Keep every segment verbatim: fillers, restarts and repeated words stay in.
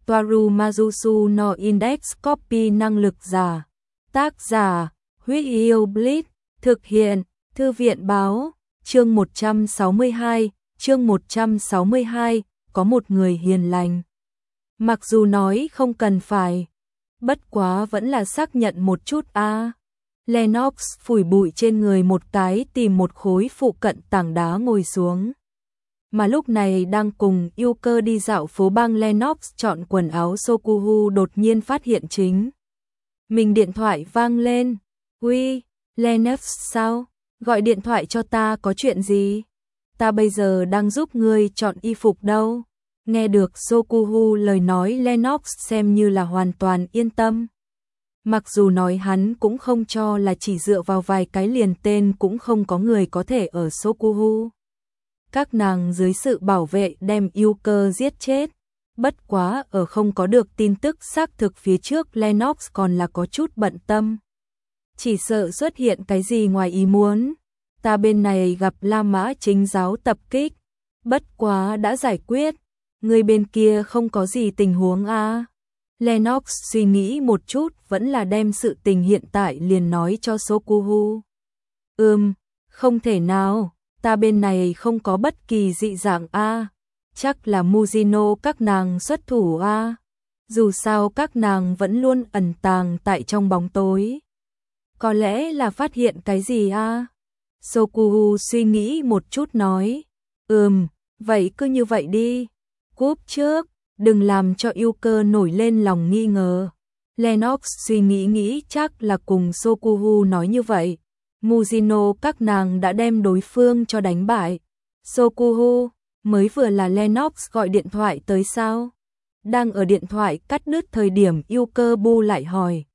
Toaru Majusu no Index Copy năng lực giả. Tác giả, Huyết Yêu Blitz, thực hiện, Thư viện báo, chương một trăm sáu mươi hai, chương một trăm sáu mươi hai, có một người hiền lành. Mặc dù nói không cần phải, bất quá vẫn là xác nhận một chút a. À. Lennox phủi bụi trên người một cái, tìm một khối phụ cận tảng đá ngồi xuống. Mà lúc này đang cùng yêu cơ đi dạo phố bang, Lennox chọn quần áo Sokuhu đột nhiên phát hiện chính mình điện thoại vang lên. Uy, Lennox sao? Gọi điện thoại cho ta có chuyện gì? Ta bây giờ đang giúp ngươi chọn y phục đâu. Nghe được Sokuhu lời nói, Lennox xem như là hoàn toàn yên tâm. Mặc dù nói hắn cũng không cho là chỉ dựa vào vài cái liền tên cũng không có người có thể ở Sokuhu các nàng dưới sự bảo vệ đem yêu cơ giết chết. Bất quá ở không có được tin tức xác thực phía trước, Lennox còn là có chút bận tâm. Chỉ sợ xuất hiện cái gì ngoài ý muốn. Ta bên này gặp La Mã chính giáo tập kích, bất quá đã giải quyết. Người bên kia không có gì tình huống a. À? Lennox suy nghĩ một chút, vẫn là đem sự tình hiện tại liền nói cho Sokuhu. Ừm, không thể nào. Ta bên này không có bất kỳ dị dạng a, à. Chắc là Mujino các nàng xuất thủ a. À. Dù sao các nàng vẫn luôn ẩn tàng tại trong bóng tối. Có lẽ là phát hiện cái gì a? À? Sokuhu suy nghĩ một chút nói, ừm, vậy cứ như vậy đi. Cúp trước, đừng làm cho yêu cơ nổi lên lòng nghi ngờ. Lennox suy nghĩ nghĩ chắc là cùng Sokuhu nói như vậy. Mujino các nàng đã đem đối phương cho đánh bại. Sokuhu, mới vừa là Lennox gọi điện thoại tới sao? Đang ở điện thoại cắt đứt thời điểm, yêu cơ bu lại hỏi.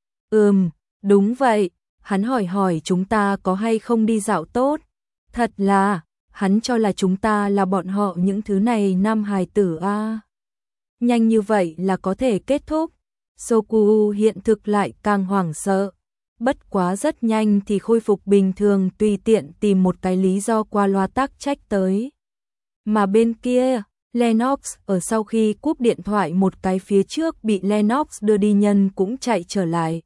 Ừm, đúng vậy, hắn hỏi hỏi chúng ta có hay không đi dạo tốt. Thật là, hắn cho là chúng ta là bọn họ những thứ này nam hài tử a. À. Nhanh như vậy là có thể kết thúc. Sokuhu hiện thực lại càng hoảng sợ. Bất quá rất nhanh thì khôi phục bình thường, tùy tiện tìm một cái lý do qua loa tác trách tới. Mà bên kia, Lennox ở sau khi cúp điện thoại một cái phía trước bị Lennox đưa đi nhân cũng chạy trở lại.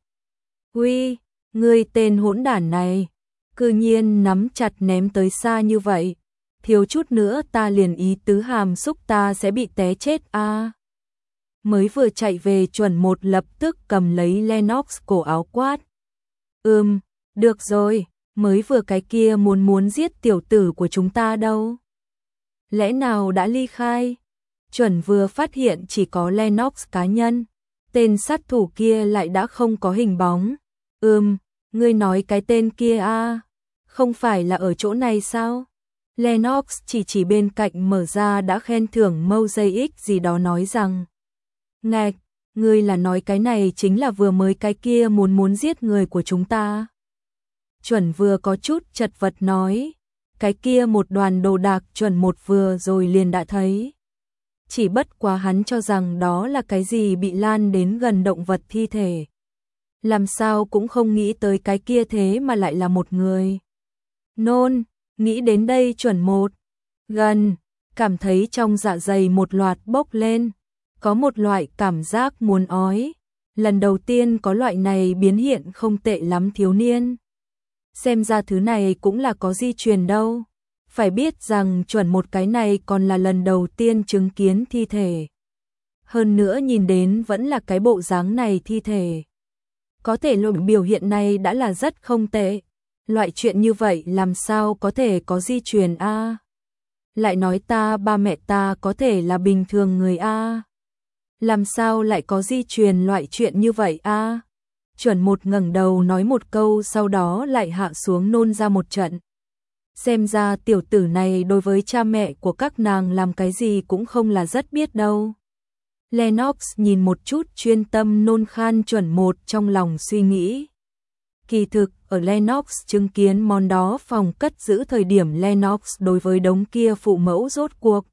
Uy, ngươi tên hỗn đản này, cư nhiên nắm chặt ném tới xa như vậy. Thiếu chút nữa ta liền ý tứ hàm xúc ta sẽ bị té chết a. À. Mới vừa chạy về chuẩn một lập tức cầm lấy Lennox cổ áo quát. Ừm, được rồi, mới vừa cái kia muốn muốn giết tiểu tử của chúng ta đâu. Lẽ nào đã ly khai? Chuẩn vừa phát hiện chỉ có Lennox cá nhân, tên sát thủ kia lại đã không có hình bóng. Ừm, ngươi nói cái tên kia a, à? Không phải là ở chỗ này sao? Lennox chỉ chỉ bên cạnh mở ra đã khen thưởng mosaic gì đó nói rằng. Ngạch, ngươi là nói cái này chính là vừa mới cái kia muốn muốn giết người của chúng ta. Chuẩn vừa có chút chật vật nói, cái kia một đoàn đồ đạc chuẩn một vừa rồi liền đã thấy. Chỉ bất quá hắn cho rằng đó là cái gì bị lan đến gần động vật thi thể. Làm sao cũng không nghĩ tới cái kia thế mà lại là một người. Nôn, nghĩ đến đây chuẩn một, gần, cảm thấy trong dạ dày một loạt bốc lên. Có một loại cảm giác muốn ói. Lần đầu tiên có loại này biến hiện không tệ lắm thiếu niên. Xem ra thứ này cũng là có di truyền đâu. Phải biết rằng chuẩn một cái này còn là lần đầu tiên chứng kiến thi thể. Hơn nữa nhìn đến vẫn là cái bộ dáng này thi thể. Có thể lộ biểu hiện này đã là rất không tệ. Loại chuyện như vậy làm sao có thể có di truyền a? À? Lại nói ta ba mẹ ta có thể là bình thường người a? À? Làm sao lại có di truyền loại chuyện như vậy a? À? Chuẩn một ngẩng đầu nói một câu, sau đó lại hạ xuống nôn ra một trận. Xem ra tiểu tử này đối với cha mẹ của các nàng làm cái gì cũng không là rất biết đâu. Lennox nhìn một chút chuyên tâm nôn khan chuẩn một, trong lòng suy nghĩ. Kỳ thực, ở Lennox chứng kiến món đó phòng cất giữ thời điểm, Lennox đối với đống kia phụ mẫu rốt cuộc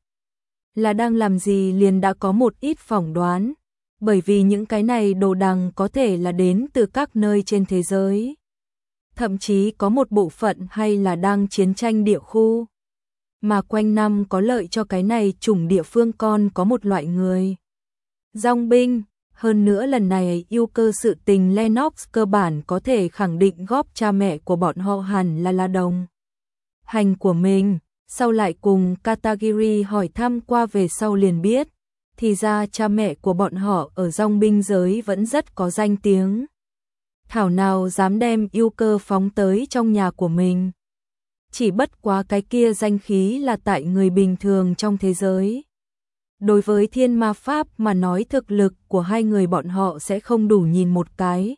là đang làm gì liền đã có một ít phỏng đoán, bởi vì những cái này đồ đằng có thể là đến từ các nơi trên thế giới. Thậm chí có một bộ phận hay là đang chiến tranh địa khu, mà quanh năm có lợi cho cái này chủng địa phương con có một loại người. Dòng binh. Hơn nữa lần này yêu cơ sự tình Lennox cơ bản có thể khẳng định góp cha mẹ của bọn họ hẳn là là đồng hành của mình. Sau lại cùng Katagiri hỏi thăm qua về sau liền biết, thì ra cha mẹ của bọn họ ở dòng binh giới vẫn rất có danh tiếng. Thảo nào dám đem yêu cơ phóng tới trong nhà của mình. Chỉ bất quá cái kia danh khí là tại người bình thường trong thế giới. Đối với thiên ma pháp mà nói thực lực của hai người bọn họ sẽ không đủ nhìn một cái.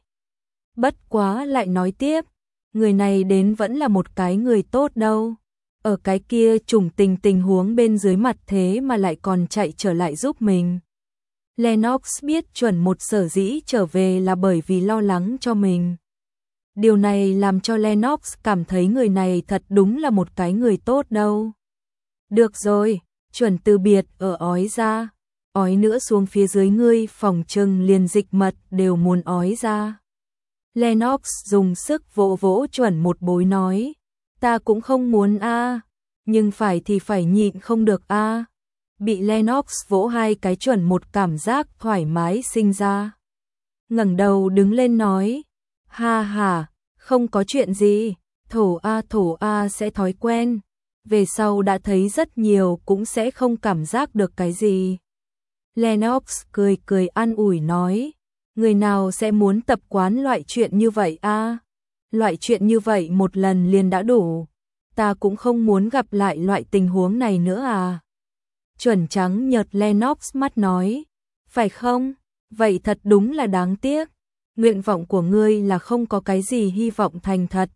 Bất quá lại nói tiếp, người này đến vẫn là một cái người tốt đâu. Ở cái kia trùng tình tình huống bên dưới mặt thế mà lại còn chạy trở lại giúp mình. Lennox biết chuẩn một sở dĩ trở về là bởi vì lo lắng cho mình. Điều này làm cho Lennox cảm thấy người này thật đúng là một cái người tốt đâu. Được rồi, chuẩn từ biệt ở ói ra. Ói nữa xuống phía dưới ngươi phòng trừng liền dịch mật đều muốn ói ra. Lennox dùng sức vỗ vỗ chuẩn một bối nói. Ta cũng không muốn a, nhưng phải thì phải nhịn không được a. Bị Lennox vỗ hai cái chuẩn một cảm giác thoải mái sinh ra. Ngẩng đầu đứng lên nói, ha ha, không có chuyện gì, thổ a thổ a sẽ thói quen, về sau đã thấy rất nhiều cũng sẽ không cảm giác được cái gì. Lennox cười cười an ủi nói, người nào sẽ muốn tập quán loại chuyện như vậy a? Loại chuyện như vậy một lần liền đã đủ, ta cũng không muốn gặp lại loại tình huống này nữa à. Chuẩn trắng nhợt Lennox mắt nói, phải không? Vậy thật đúng là đáng tiếc. Nguyện vọng của ngươi là không có cái gì hy vọng thành thật.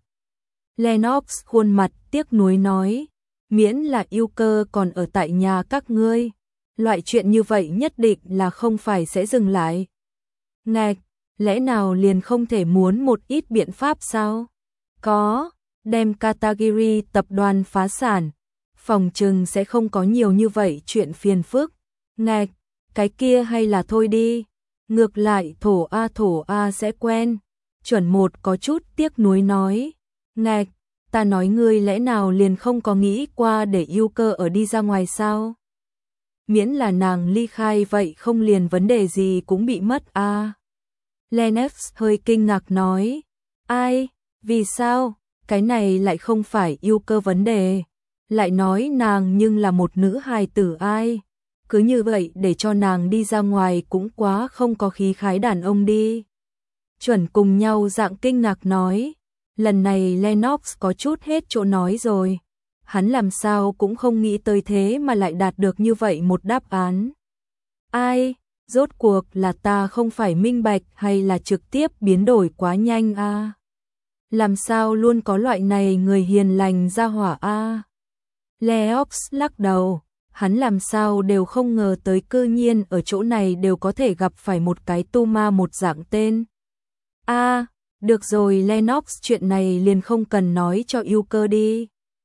Lennox khuôn mặt tiếc nuối nói, miễn là yêu cơ còn ở tại nhà các ngươi, loại chuyện như vậy nhất định là không phải sẽ dừng lại. Ngạch, lẽ nào liền không thể muốn một ít biện pháp sao? Có, đem Katagiri tập đoàn phá sản, phòng trừng sẽ không có nhiều như vậy chuyện phiền phức. Ngạch, cái kia hay là thôi đi. Ngược lại thổ a thổ a sẽ quen. Chuẩn một có chút tiếc nuối nói. Ngạch, ta nói ngươi lẽ nào liền không có nghĩ qua để yêu cơ ở đi ra ngoài sao? Miễn là nàng ly khai vậy không liền vấn đề gì cũng bị mất a. À. Lennox hơi kinh ngạc nói. Ai, vì sao, cái này lại không phải yêu cơ vấn đề. Lại nói nàng nhưng là một nữ hài tử ai. Cứ như vậy để cho nàng đi ra ngoài cũng quá không có khí khái đàn ông đi. Chuẩn cùng nhau dạng kinh ngạc nói. Lần này Lennox có chút hết chỗ nói rồi. Hắn làm sao cũng không nghĩ tới thế mà lại đạt được như vậy một đáp án. Ai, rốt cuộc là ta không phải minh bạch hay là trực tiếp biến đổi quá nhanh a? À? Làm sao luôn có loại này người hiền lành ra hỏa a? À? Lennox lắc đầu. Hắn làm sao đều không ngờ tới cư nhiên ở chỗ này đều có thể gặp phải một cái tu ma một dạng tên. A, à, được rồi Lennox chuyện này liền không cần nói cho yêu cơ đi.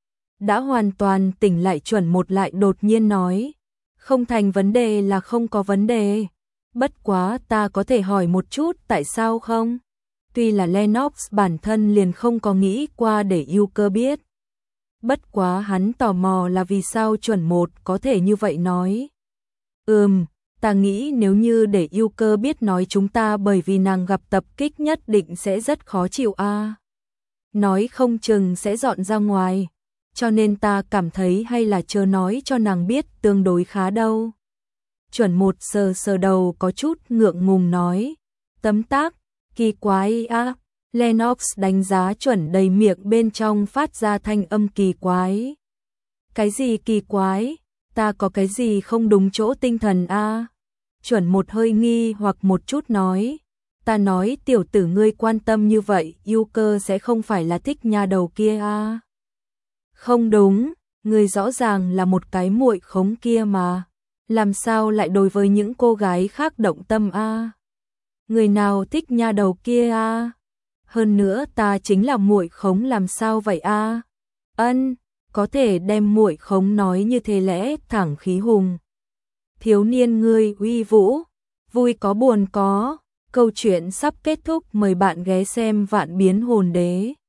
Đã hoàn toàn tỉnh lại chuẩn một lại đột nhiên nói. Không thành vấn đề là không có vấn đề. Bất quá ta có thể hỏi một chút tại sao không? Tuy là Lennox bản thân liền không có nghĩ qua để yêu cơ biết. Bất quá hắn tò mò là vì sao chuẩn một có thể như vậy nói. Ừm, ta nghĩ nếu như để yêu cơ biết nói chúng ta bởi vì nàng gặp tập kích nhất định sẽ rất khó chịu a. À. Nói không chừng sẽ dọn ra ngoài, cho nên ta cảm thấy hay là chờ nói cho nàng biết tương đối khá đâu. Chuẩn một sờ sờ đầu có chút ngượng ngùng nói. Tấm tắc, kỳ quái a. À. Lennox đánh giá chuẩn đầy miệng bên trong phát ra thanh âm kỳ quái. Cái gì kỳ quái? Ta có cái gì không đúng chỗ tinh thần a? À? Chuẩn một hơi nghi hoặc một chút nói. Ta nói tiểu tử ngươi quan tâm như vậy, yêu cơ sẽ không phải là thích nha đầu kia a? À? Không đúng, ngươi rõ ràng là một cái muội khống kia mà. Làm sao lại đối với những cô gái khác động tâm a? À? Người nào thích nha đầu kia a? À? Hơn nữa ta chính là muội khống làm sao vậy a? À? Ân, có thể đem muội khống nói như thế lẽ thẳng khí hùng. Thiếu niên ngươi uy vũ, vui có buồn có, câu chuyện sắp kết thúc mời bạn ghé xem Vạn Biến Hồn Đế.